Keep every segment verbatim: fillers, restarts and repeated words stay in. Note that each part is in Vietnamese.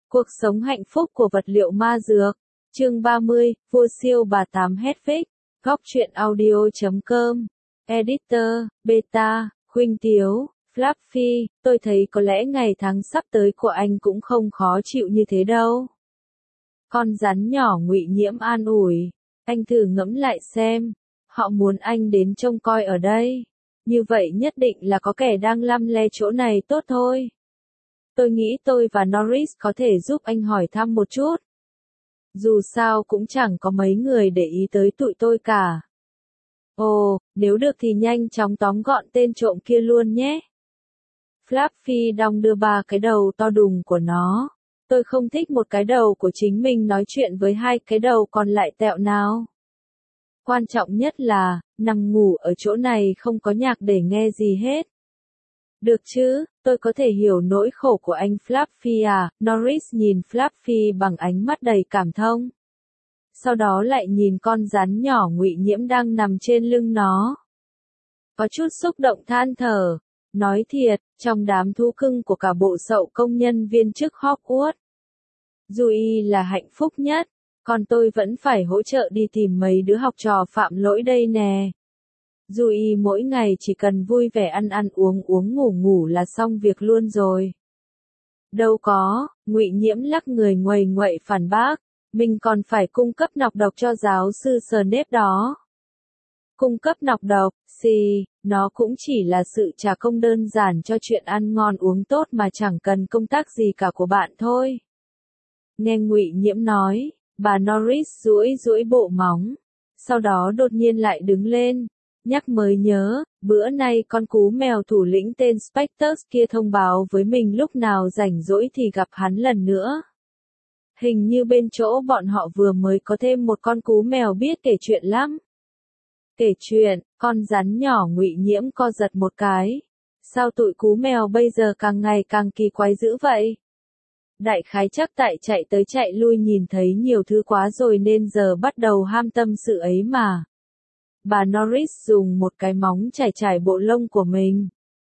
Cuộc sống hạnh phúc của vật liệu ma dược. Chương ba mươi, vua siêu bà tám Hedwig. Góc truyện audio chấm com. Editor, Beta, Khuynh Tiếu, Fluffy, tôi thấy có lẽ ngày tháng sắp tới của anh cũng không khó chịu như thế đâu. Con rắn nhỏ Ngụy Nhiễm an ủi. Anh thử ngẫm lại xem. Họ muốn anh đến trông coi ở đây. Như vậy nhất định là có kẻ đang lăm le chỗ này tốt thôi. Tôi nghĩ tôi và Norris có thể giúp anh hỏi thăm một chút. Dù sao cũng chẳng có mấy người để ý tới tụi tôi cả. Ồ, nếu được thì nhanh chóng tóm gọn tên trộm kia luôn nhé. Fluffy đong đưa ba cái đầu to đùng của nó. Tôi không thích một cái đầu của chính mình nói chuyện với hai cái đầu còn lại tẹo nào. Quan trọng nhất là, nằm ngủ ở chỗ này không có nhạc để nghe gì hết. Được chứ, tôi có thể hiểu nỗi khổ của anh Fluffy à, Norris nhìn Fluffy bằng ánh mắt đầy cảm thông. Sau đó lại nhìn con rắn nhỏ Ngụy Nhiễm đang nằm trên lưng nó. Có chút xúc động than thở. Nói thiệt, trong đám thú cưng của cả bộ sậu công nhân viên chức Hogwarts, Dewey là hạnh phúc nhất, còn tôi vẫn phải hỗ trợ đi tìm mấy đứa học trò phạm lỗi đây nè. Dewey mỗi ngày chỉ cần vui vẻ ăn ăn uống uống ngủ ngủ là xong việc luôn rồi. Đâu có, Ngụy Nhiễm lắc người nguầy nguậy phản bác, mình còn phải cung cấp nọc độc cho giáo sư Snape đó. Cung cấp nọc độc, xì, nó cũng chỉ là sự trả công đơn giản cho chuyện ăn ngon uống tốt mà chẳng cần công tác gì cả của bạn thôi. Nghe Ngụy Nhiễm nói, bà Norris duỗi duỗi bộ móng, sau đó đột nhiên lại đứng lên. Nhắc mới nhớ, bữa nay con cú mèo thủ lĩnh tên Spectres kia thông báo với mình lúc nào rảnh rỗi thì gặp hắn lần nữa. Hình như bên chỗ bọn họ vừa mới có thêm một con cú mèo biết kể chuyện lắm. Kể chuyện, con rắn nhỏ Ngụy Nhiễm co giật một cái. Sao tụi cú mèo bây giờ càng ngày càng kỳ quái dữ vậy? Đại khái chắc tại chạy tới chạy lui nhìn thấy nhiều thứ quá rồi nên giờ bắt đầu ham tâm sự ấy mà. Bà Norris dùng một cái móng chải chải bộ lông của mình.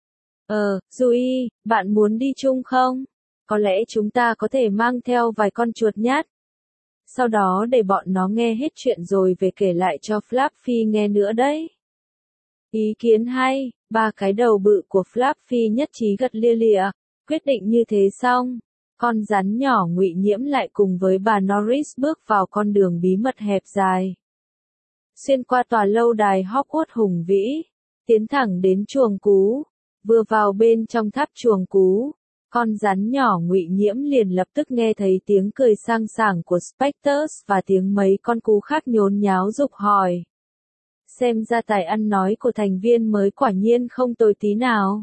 Ờ, Dewey, bạn muốn đi chung không? Có lẽ chúng ta có thể mang theo vài con chuột nhát. Sau đó để bọn nó nghe hết chuyện rồi về kể lại cho Fluffy nghe nữa đấy. Ý kiến hay, ba cái đầu bự của Fluffy nhất trí gật lia lịa. Quyết định như thế xong, con rắn nhỏ Ngụy Nhiễm lại cùng với bà Norris bước vào con đường bí mật hẹp dài. Xuyên qua tòa lâu đài Hogwarts hùng vĩ, tiến thẳng đến chuồng cú. Vừa vào bên trong tháp chuồng cú, con rắn nhỏ Ngụy Nhiễm liền lập tức nghe thấy tiếng cười sang sảng của Spectres và tiếng mấy con cú khác nhốn nháo giục hỏi. Xem ra tài ăn nói của thành viên mới quả nhiên không tồi tí nào.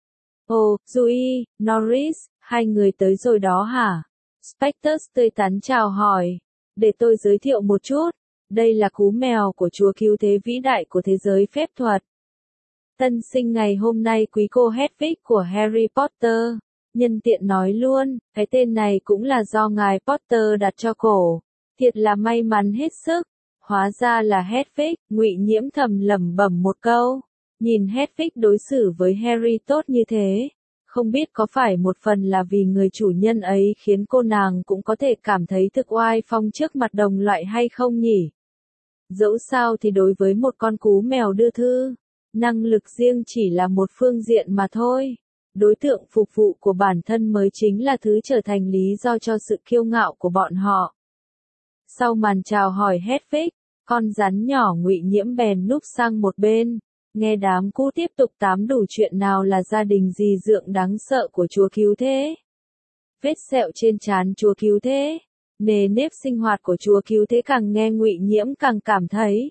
Ồ, Dewey, Norris, hai người tới rồi đó hả? Spectres tươi tắn chào hỏi. Để tôi giới thiệu một chút. Đây là cú mèo của chúa cứu thế vĩ đại của thế giới phép thuật. Tân sinh ngày hôm nay quý cô Hedwig của Harry Potter. Nhân tiện nói luôn, cái tên này cũng là do ngài Potter đặt cho cổ. Thiệt là may mắn hết sức. Hóa ra là Hedwig, Ngụy Nhiễm thầm lẩm bẩm một câu. Nhìn Hedwig đối xử với Harry tốt như thế. Không biết có phải một phần là vì người chủ nhân ấy khiến cô nàng cũng có thể cảm thấy thực oai phong trước mặt đồng loại hay không nhỉ? Dẫu sao thì đối với một con cú mèo đưa thư, năng lực riêng chỉ là một phương diện mà thôi. Đối tượng phục vụ của bản thân mới chính là thứ trở thành lý do cho sự kiêu ngạo của bọn họ. Sau màn chào hỏi Hedwig, con rắn nhỏ Ngụy Nhiễm bèn núp sang một bên, nghe đám cú tiếp tục tám đủ chuyện nào là gia đình dì dượng đáng sợ của chúa cứu thế. Vết sẹo trên trán chúa cứu thế. Nề nếp sinh hoạt của chúa cứu thế càng nghe Ngụy Nhiễm càng cảm thấy.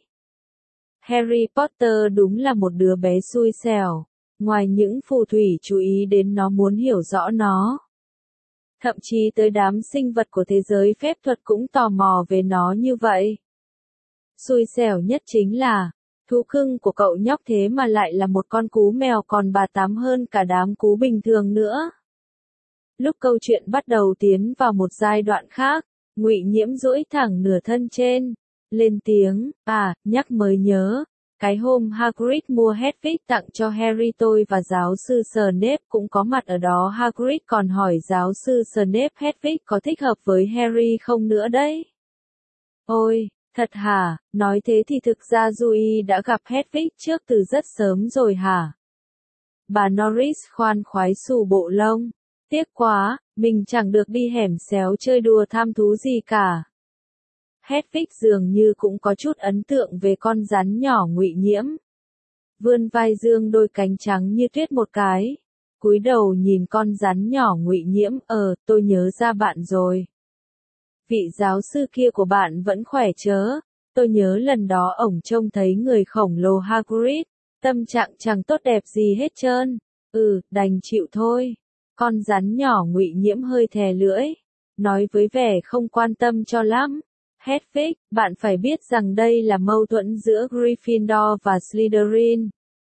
Harry Potter đúng là một đứa bé xui xẻo. Ngoài những phù thủy chú ý đến nó muốn hiểu rõ nó. Thậm chí tới đám sinh vật của thế giới phép thuật cũng tò mò về nó như vậy. Xui xẻo nhất chính là, thú cưng của cậu nhóc thế mà lại là một con cú mèo còn bà tám hơn cả đám cú bình thường nữa. Lúc câu chuyện bắt đầu tiến vào một giai đoạn khác, Ngụy Nhiễm duỗi thẳng nửa thân trên, lên tiếng, à, nhắc mới nhớ, Cái hôm Hagrid mua Hedwig tặng cho Harry tôi và giáo sư Snape cũng có mặt ở đó. Hagrid còn hỏi giáo sư Snape Hedwig có thích hợp với Harry không nữa đấy. Ôi, thật hả? Nói thế thì thực ra Dewey đã gặp Hedwig trước từ rất sớm rồi hả? Bà Norris khoan khoái xù bộ lông. Tiếc quá, mình chẳng được đi hẻm xéo chơi đùa tham thú gì cả. Hedwig dường như cũng có chút ấn tượng về con rắn nhỏ Ngụy Nhiễm. Vươn vai dương đôi cánh trắng như tuyết một cái. Cúi đầu nhìn con rắn nhỏ Ngụy Nhiễm, ờ, tôi nhớ ra bạn rồi. Vị giáo sư kia của bạn vẫn khỏe chớ? Tôi nhớ lần đó ổng trông thấy người khổng lồ Hagrid, tâm trạng chẳng tốt đẹp gì hết trơn. Ừ, đành chịu thôi. Con rắn nhỏ Ngụy Nhiễm hơi thè lưỡi, nói với vẻ không quan tâm cho lắm. Hedwig, bạn phải biết rằng đây là mâu thuẫn giữa Gryffindor và Slytherin.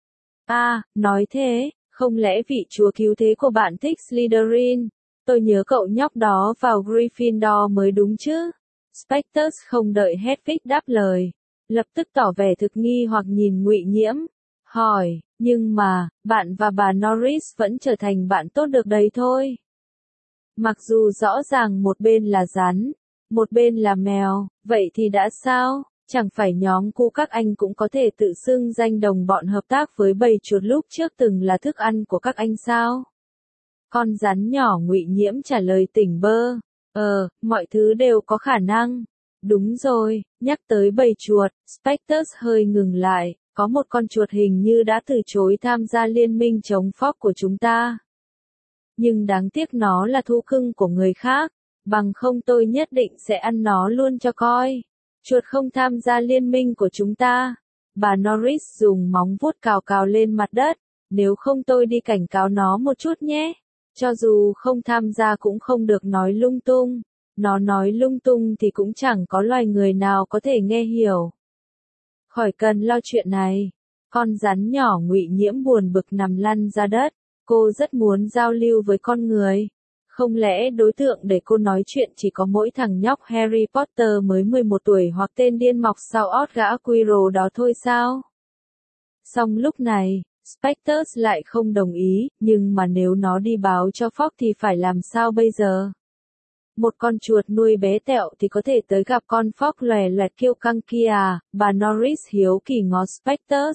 À, nói thế, không lẽ vị chúa cứu thế của bạn thích Slytherin? Tôi nhớ cậu nhóc đó vào Gryffindor mới đúng chứ? Spectus không đợi Hedwig đáp lời, lập tức tỏ vẻ thực nghi hoặc nhìn Ngụy Nhiễm, hỏi, nhưng mà, bạn và bà Norris vẫn trở thành bạn tốt được đấy thôi. Mặc dù rõ ràng một bên là rắn, một bên là mèo, vậy thì đã sao? Chẳng phải nhóm cu các anh cũng có thể tự xưng danh đồng bọn hợp tác với bầy chuột lúc trước từng là thức ăn của các anh sao? Con rắn nhỏ Ngụy Nhiễm trả lời tỉnh bơ, ờ, mọi thứ đều có khả năng. Đúng rồi, nhắc tới bầy chuột, Spectus hơi ngừng lại, có một con chuột hình như đã từ chối tham gia liên minh chống Fogg của chúng ta. Nhưng đáng tiếc nó là thú cưng của người khác, bằng không tôi nhất định sẽ ăn nó luôn cho coi. Chuột không tham gia liên minh của chúng ta. Bà Norris dùng móng vuốt cào cào lên mặt đất, nếu không tôi đi cảnh cáo nó một chút nhé. Cho dù không tham gia cũng không được nói lung tung. Nó nói lung tung thì cũng chẳng có loài người nào có thể nghe hiểu. Khỏi cần lo chuyện này. Con rắn nhỏ Ngụy Nhiễm buồn bực nằm lăn ra đất. Cô rất muốn giao lưu với con người. Không lẽ đối tượng để cô nói chuyện chỉ có mỗi thằng nhóc Harry Potter mới mười một tuổi hoặc tên điên mọc sau ót gã Quirrell đó thôi sao? Song lúc này, Spectus lại không đồng ý, nhưng mà nếu nó đi báo cho Fogg thì phải làm sao bây giờ? Một con chuột nuôi bé tẹo thì có thể tới gặp con Fogg lòe loẹt kiêu căng kia à? Bà Norris hiếu kỳ ngó Spectus.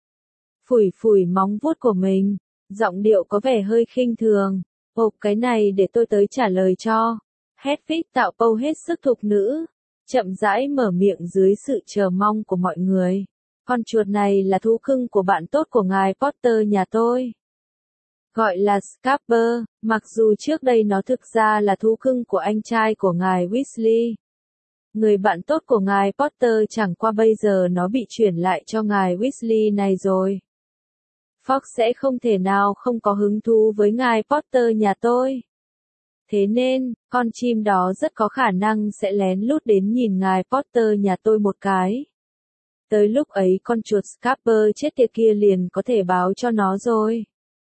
Phủi phủi móng vuốt của mình, giọng điệu có vẻ hơi khinh thường. Ồ, cái này để tôi tới trả lời cho. Hedwig tạo pâu hết sức thục nữ, chậm rãi mở miệng dưới sự chờ mong của mọi người. Con chuột này là thú cưng của bạn tốt của ngài Potter nhà tôi. Gọi là Scarper, mặc dù trước đây nó thực ra là thú cưng của anh trai của ngài Weasley. Người bạn tốt của ngài Potter chẳng qua bây giờ nó bị chuyển lại cho ngài Weasley này rồi. Fogg sẽ không thể nào không có hứng thú với ngài Potter nhà tôi. Thế nên, con chim đó rất có khả năng sẽ lén lút đến nhìn ngài Potter nhà tôi một cái. Tới lúc ấy con chuột Scarper chết tiệt kia liền có thể báo cho nó rồi.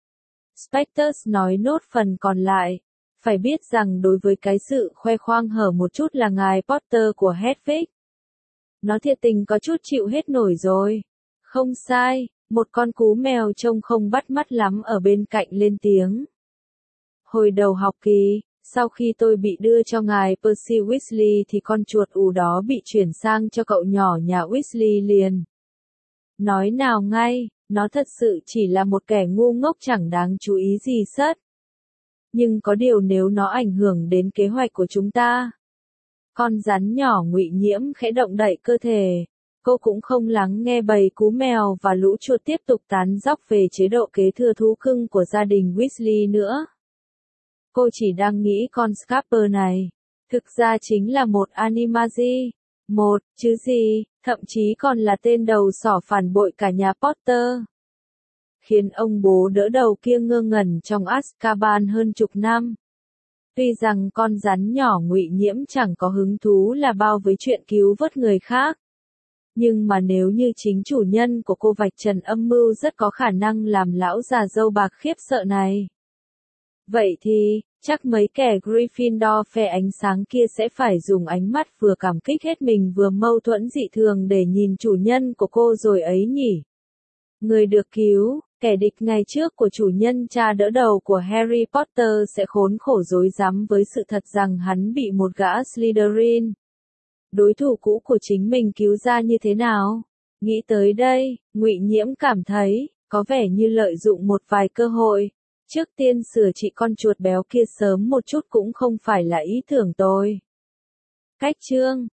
Spectus nói nốt phần còn lại. Phải biết rằng đối với cái sự khoe khoang hở một chút là ngài Potter của Hedwig, nó thiệt tình có chút chịu hết nổi rồi. Không sai, một con cú mèo trông không bắt mắt lắm ở bên cạnh lên tiếng. Hồi đầu học kỳ, sau khi tôi bị đưa cho ngài Percy Weasley thì con chuột ù đó bị chuyển sang cho cậu nhỏ nhà Weasley liền. Nói nào ngay, nó thật sự chỉ là một kẻ ngu ngốc chẳng đáng chú ý gì sất. Nhưng có điều nếu nó ảnh hưởng đến kế hoạch của chúng ta. Con rắn nhỏ Ngụy Nhiễm khẽ động đậy cơ thể. Cô cũng không lắng nghe bầy cú mèo và lũ chuột tiếp tục tán dóc về chế độ kế thừa thú cưng của gia đình Weasley nữa. Cô chỉ đang nghĩ con Scarper này, thực ra chính là một Animagi. Một, chứ gì, thậm chí còn là tên đầu sỏ phản bội cả nhà Potter. Khiến ông bố đỡ đầu kia ngơ ngẩn trong Azkaban hơn chục năm. Tuy rằng con rắn nhỏ Ngụy Nhiễm chẳng có hứng thú là bao với chuyện cứu vớt người khác. Nhưng mà nếu như chính chủ nhân của cô vạch trần âm mưu rất có khả năng làm lão già râu bạc khiếp sợ này. Vậy thì, Chắc mấy kẻ Gryffindor phe ánh sáng kia sẽ phải dùng ánh mắt vừa cảm kích hết mình vừa mâu thuẫn dị thường để nhìn chủ nhân của cô rồi ấy nhỉ. Người được cứu, kẻ địch ngày trước của chủ nhân cha đỡ đầu của Harry Potter sẽ khốn khổ rối rắm với sự thật rằng hắn bị một gã Slytherin, đối thủ cũ của chính mình cứu ra như thế nào. Nghĩ tới đây, Ngụy Nhiễm cảm thấy, có vẻ như lợi dụng một vài cơ hội. Trước tiên sửa trị con chuột béo kia sớm một chút cũng không phải là ý tưởng tồi. Cách chương